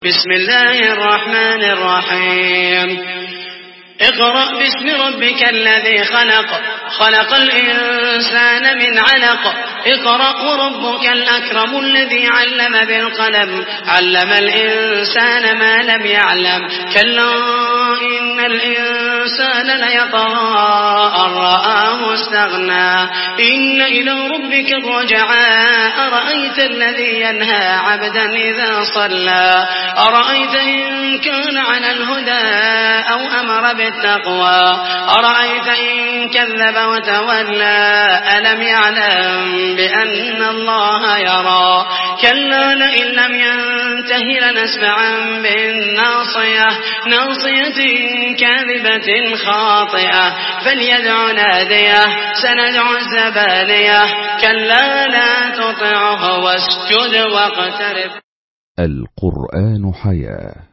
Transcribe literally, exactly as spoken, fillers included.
بسم الله الرحمن الرحيم اقرأ باسم ربك الذي خلق خلق الإنسان من علق اقرأ وربك الأكرم الذي علم بالقلم علم الإنسان ما لم يعلم كلا إن الإنسان ليطغى أن رآه استغنى إن إلى ربك الرجعى أرأيت الذي ينهى عبدا إذا صلى أرأيت إن كان على الهدى أو أمر بالتقوى أرأيت إن كذب وتولى ألم يعلم بأن الله يرى كلا لئن لم ينته لنسفعا بالناصية ناصية كاذبة خاطئة فليدع ناديه سندع الزبانية كلا لا تطعه واسجد واقترب. القرآن حياة.